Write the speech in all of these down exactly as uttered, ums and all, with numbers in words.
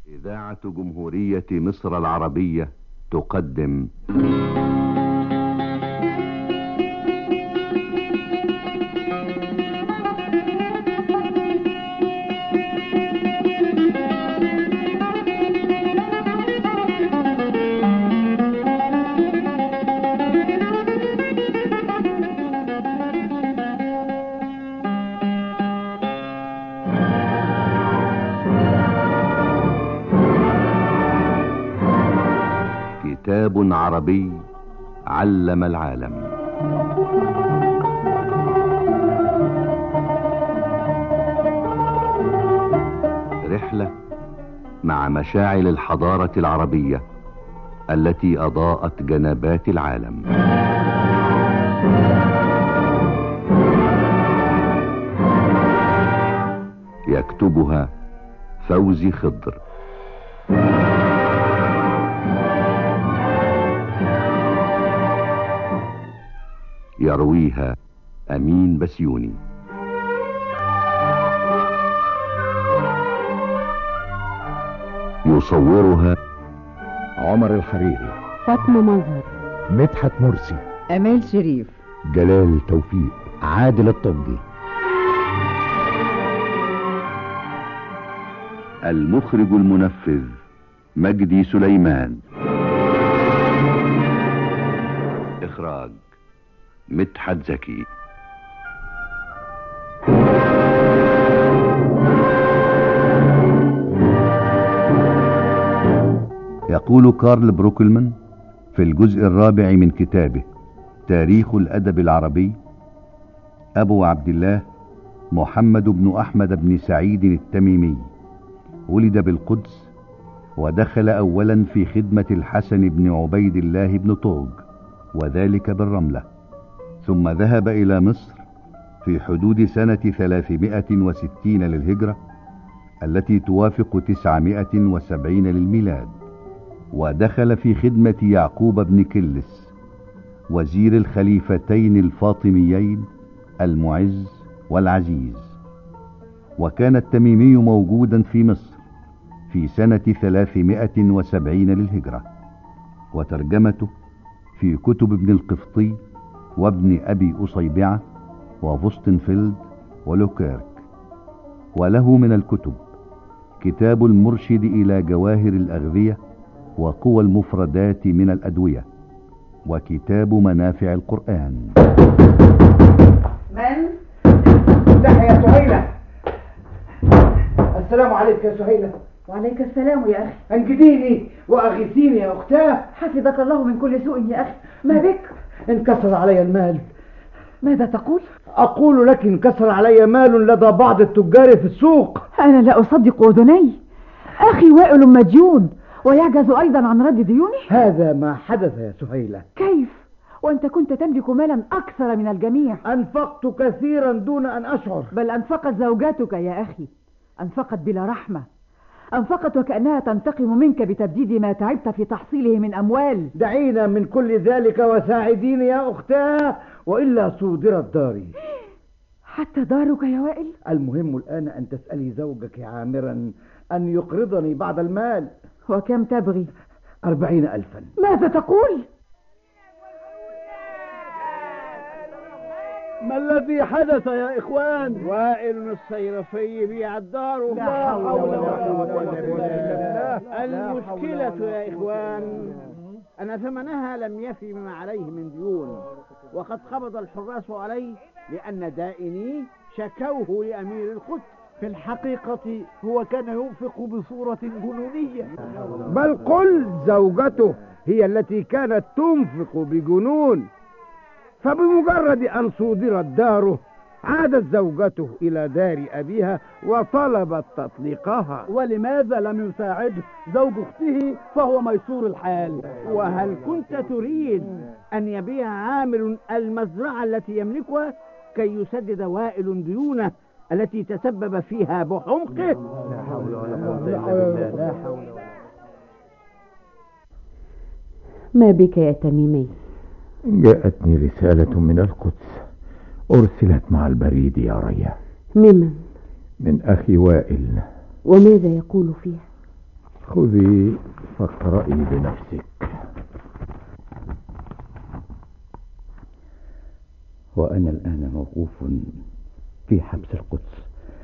إذاعة جمهورية مصر العربية تقدم كتاب عربي علم العالم. رحلة مع مشاعل الحضارة العربية التي أضاءت جنبات العالم. يكتبها فوزي خضر. يرويها أمين بسيوني. يصورها عمر الحريري، فاطمة مظهر، مدحت مرسي، أمال شريف، جلال توفيق، عادل الطبي. المخرج المنفذ مجدي سليمان. إخراج مدحت زكي. يقول كارل بروكلمان في الجزء الرابع من كتابه تاريخ الأدب العربي: أبو عبد الله محمد بن أحمد بن سعيد التميمي ولد بالقدس، ودخل أولا في خدمة الحسن بن عبيد الله بن طوج، وذلك بالرملة، ثم ذهب إلى مصر في حدود سنة ثلاثمائة وستين للهجرة التي توافق تسعمائة وسبعين للميلاد، ودخل في خدمة يعقوب بن كلس وزير الخليفتين الفاطميين المعز والعزيز. وكان التميمي موجودا في مصر في سنة ثلاثمائة وسبعين للهجرة، وترجمته في كتب ابن القفطي وابن أبي أصيبعة وفوستنفيلد ولوكيرك. وله من الكتب كتاب المرشد إلى جواهر الأغذية وقوى المفردات من الأدوية، وكتاب منافع القرآن. من؟ افتح يا سهيلة. السلام عليك يا سهيلة. وعليك السلام يا أخي. انجديني وأغيثيني يا أختاه. حفظك الله من كل سوء يا أخي. ما بك؟ انكسر علي المال. ماذا تقول؟ أقول لك انكسر علي مال لدى بعض التجار في السوق. أنا لا أصدق أذني. أخي وائل مديون ويعجز أيضا عن رد ديونه. هذا ما حدث يا سهيلة. كيف؟ وأنت كنت تملك مالا أكثر من الجميع. أنفقت كثيرا دون أن أشعر. بل أنفقت زوجاتك يا أخي، أنفقت بلا رحمة، أنفقت وكأنها تنتقم منك بتبديد ما تعبت في تحصيله من أموال. دعينا من كل ذلك وساعديني يا أختاه، وإلا صودرت داري. حتى دارك يا وائل؟ المهم الآن أن تسألي زوجك عامرا أن يقرضني بعض المال. وكم تبغي؟ أربعين ألفا. ماذا تقول؟ ما الذي حدث يا إخوان؟ وائل الصيرفي بيع الدار. لا حول ولا قوة إلا بالله. المشكلة يا إخوان أن ثمنها لم يفي بما عليه من ديون، وقد قبض الحراس عليه لأن دائني شكوه لأمير القدس. في الحقيقة هو كان ينفق بصورة جنونية. بل قل زوجته هي التي كانت تنفق بجنون، فبمجرد أن صودرت داره عادت زوجته إلى دار أبيها وطلبت تطليقها. ولماذا لم يساعده زوج أخته فهو ميسور الحال؟ وهل كنت تريد أن يبيع عامل المزرعة التي يملكها كي يسدد وائل ديونه التي تسبب فيها بحمقه؟ لا حول ولا قوة إلا بالله. لا حول. ما بك يا تميمي؟ جاءتني رسالة من القدس أرسلت مع البريد يا ريا. ممن؟ من أخي وائل. وماذا يقول فيها؟ خذي فاقرئي بنفسك. وأنا الآن موقوف في حبس القدس،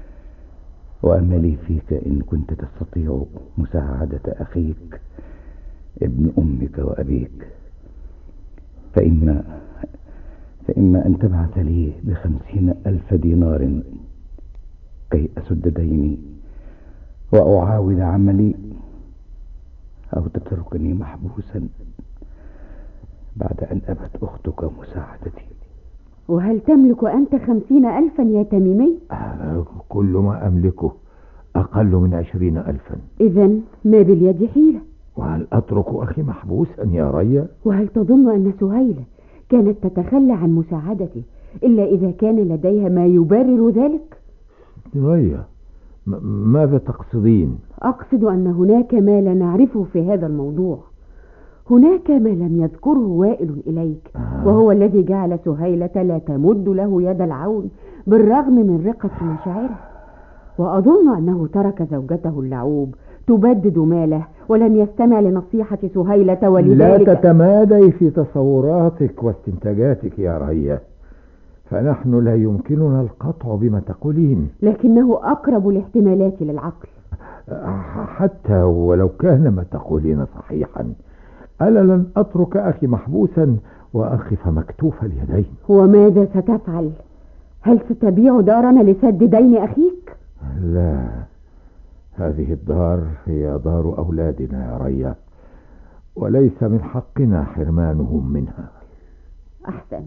وأملي فيك إن كنت تستطيع مساعدة أخيك ابن أمك وأبيك، فإما فإما أن تبعث لي بخمسين ألف دينار كي أسد ديني وأعاود عملي، أو تتركني محبوسا بعد أن أبت أختك مساعدتي. وهل تملك أنت خمسين ألفا يا تميمي؟ آه كل ما أملكه أقل من عشرين ألفا. إذن ما باليد حيلة. وهل أترك أخي محبوسا يا ريا؟ وهل تظن أن سهيلة كانت تتخلى عن مساعدته إلا إذا كان لديها ما يبرر ذلك؟ ريا، ماذا تقصدين؟ أقصد أن هناك ما لا نعرفه في هذا الموضوع. هناك ما لم يذكره وائل إليك، آه. وهو الذي جعل سهيلة لا تمد له يد العون بالرغم من رقة مشاعره. وأظن أنه ترك زوجته اللعوب تبدد ماله ولم يستمع لنصيحة سهيلة، ولذلك لا تتمادي في تصوراتك واستنتاجاتك يا ريا، فنحن لا يمكننا القطع بما تقولين، لكنه أقرب الاحتمالات للعقل. حتى ولو كان ما تقولين صحيحا، ألا لن أترك أخي محبوسا وأخف مكتوف اليدين. وماذا ستفعل؟ هل ستبيع دارنا لسد دين أخيك؟ لا، هذه الدار هي دار أولادنا يا ريا، وليس من حقنا حرمانهم منها. أحسنت،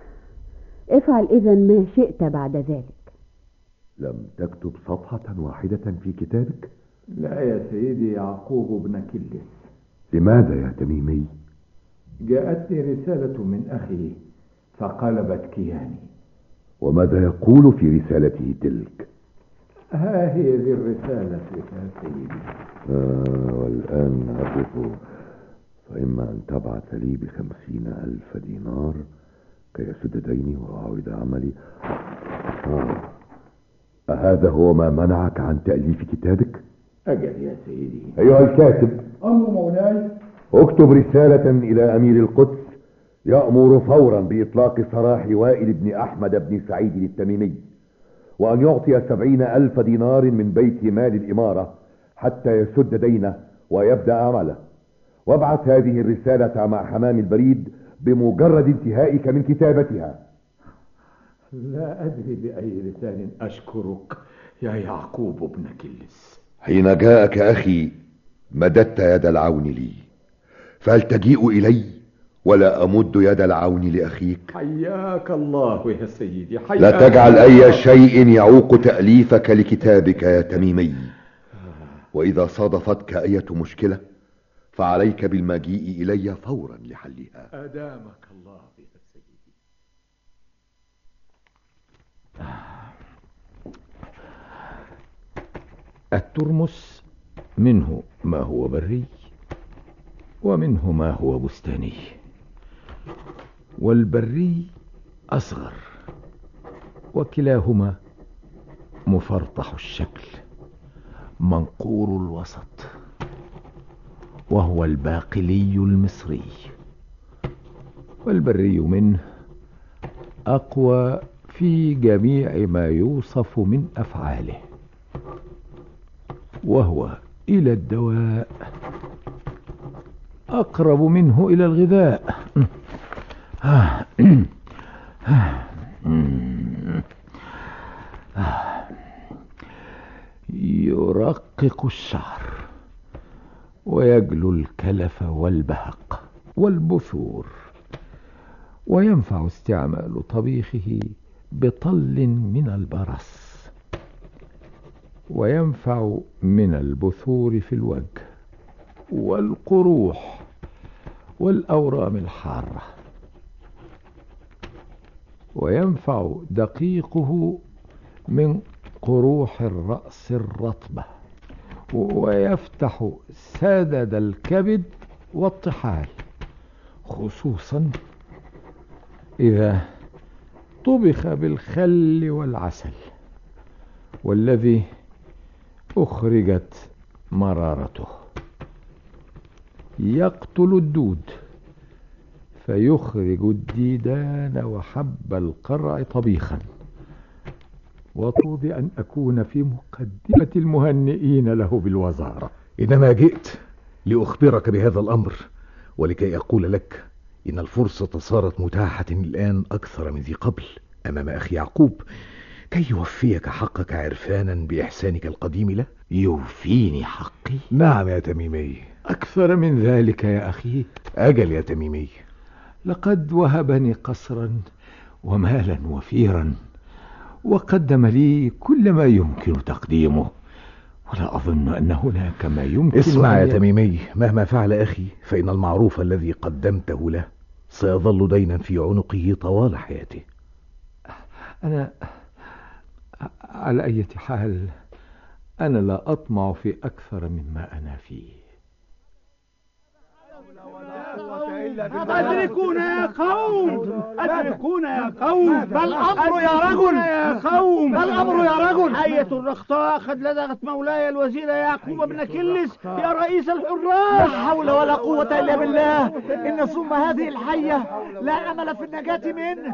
افعل إذن ما شئت بعد ذلك. لم تكتب صفحة واحدة في كتابك؟ لا يا سيدي يعقوب بن كلس. لماذا يا تميمي؟ جاءتني رسالة من أخي فقلبت كياني. وماذا يقول في رسالته تلك؟ ها هي ذي الرسالة يا سيدي. آه والآن أعرف، فإما أن تبعث لي بخمسين ألف دينار كي أسد ديني وأعود عملي. آه. أهذا هو ما منعك عن تأليف كتابك؟ أجل يا سيدي. أيها الكاتب. أمر مولاي. اكتب رسالة إلى أمير القدس يأمر فورا بإطلاق سراح وائل بن أحمد بن سعيد التميمي، وأن يعطي سبعين ألف دينار من بيت مال الإمارة حتى يسد دينه ويبدأ عمله. وابعث هذه الرسالة مع حمام البريد بمجرد انتهائك من كتابتها. لا أدري بأي لسان أشكرك يا يعقوب بن كلس. حين جاءك أخي مددت يد العون لي، فهل تجيء إلي ولا أمد يد العون لأخيك؟ حياك الله يا سيدي، حياك. لا تجعل أي شيء يعوق تأليفك لكتابك يا تميمي، وإذا صادفتك أي مشكلة فعليك بالمجيء إلي فورا لحلها. أدامك الله يا سيدي. الترمس منه ما هو بري ومنه ما هو بستاني، والبري أصغر وكلاهما مفرطح الشكل منقور الوسط، وهو الباقلي المصري. والبري منه أقوى في جميع ما يوصف من أفعاله، وهو إلى الدواء أقرب منه إلى الغذاء. يرقق الشعر ويجلو الكلف والبهق والبثور، وينفع استعمال طبيخه بطل من البرص، وينفع من البثور في الوجه والقروح والأورام الحارة، وينفع دقيقه من قروح الرأس الرطبة، ويفتح سدد الكبد والطحال، خصوصا إذا طبخ بالخل والعسل، والذي أخرجت مرارته. يقتل الدود فيخرج الديدان وحب القرع طبيخا، وطوب أن أكون في مقدمة المهنئين له بالوزارة. إنما جئت لأخبرك بهذا الأمر، ولكي أقول لك إن الفرصة صارت متاحة الآن أكثر من ذي قبل أمام أخي يعقوب، كي يوفيك حقك عرفانا بإحسانك القديم له. يوفيني حقي؟ نعم يا تميمي. أكثر من ذلك يا أخي؟ أجل يا تميمي. لقد وهبني قصرا ومالا وفيرا، وقدم لي كل ما يمكن تقديمه، ولا أظن أن هناك ما يمكن. اسمع يا تميمي، مهما فعل أخي فإن المعروف الذي قدمته له سيظل دينا في عنقه طوال حياته. أنا على أي حال أنا لا أطمع في أكثر مما أنا فيه. أدركونا يا قوم، أدركونا يا قوم. ما الأمر يا رجل يا قوم؟ ما الأمر يا رجل؟ حية الرخطاء قد لدغت مولاي الوزير يعقوب بن كلس يا رئيس الحراس. لا حول ولا قوة إلا بالله، إن صم هذه الحية لا أمل في النجاة منه.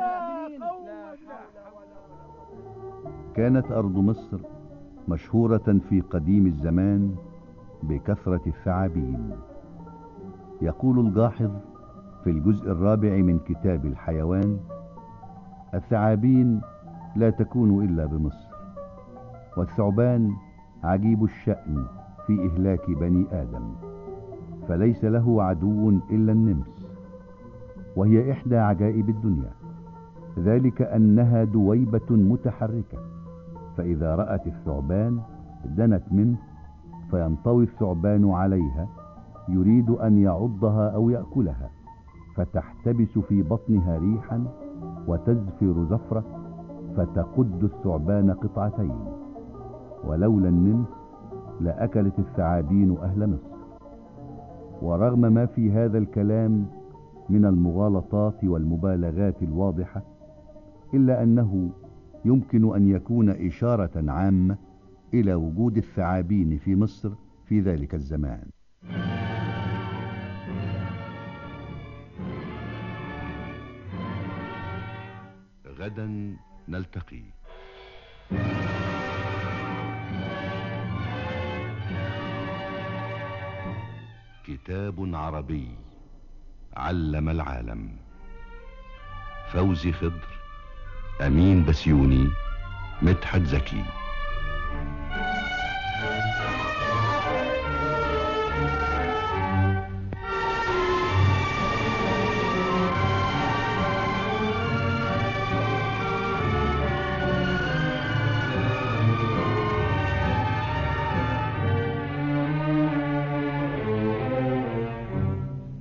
كانت أرض مصر مشهورة في قديم الزمان بكثرة الثعابين. يقول الجاحظ في الجزء الرابع من كتاب الحيوان: الثعابين لا تكون إلا بمصر، والثعبان عجيب الشأن في إهلاك بني آدم، فليس له عدو إلا النمس، وهي إحدى عجائب الدنيا، ذلك أنها دويبة متحركة، فإذا رأت الثعبان دنت منه، فينطوي الثعبان عليها يريد أن يعضها أو يأكلها، فتحتبس في بطنها ريحا وتزفر زفرة، فتقد الثعبان قطعتين، ولولا النمس لأكلت الثعابين أهل مصر. ورغم ما في هذا الكلام من المغالطات والمبالغات الواضحة، إلا أنه يمكن أن يكون إشارة عامة إلى وجود الثعابين في مصر في ذلك الزمان. غدا نلتقي. كتاب عربي علم العالم. فوزي خضر، أمين بسيوني، مدحت زكي.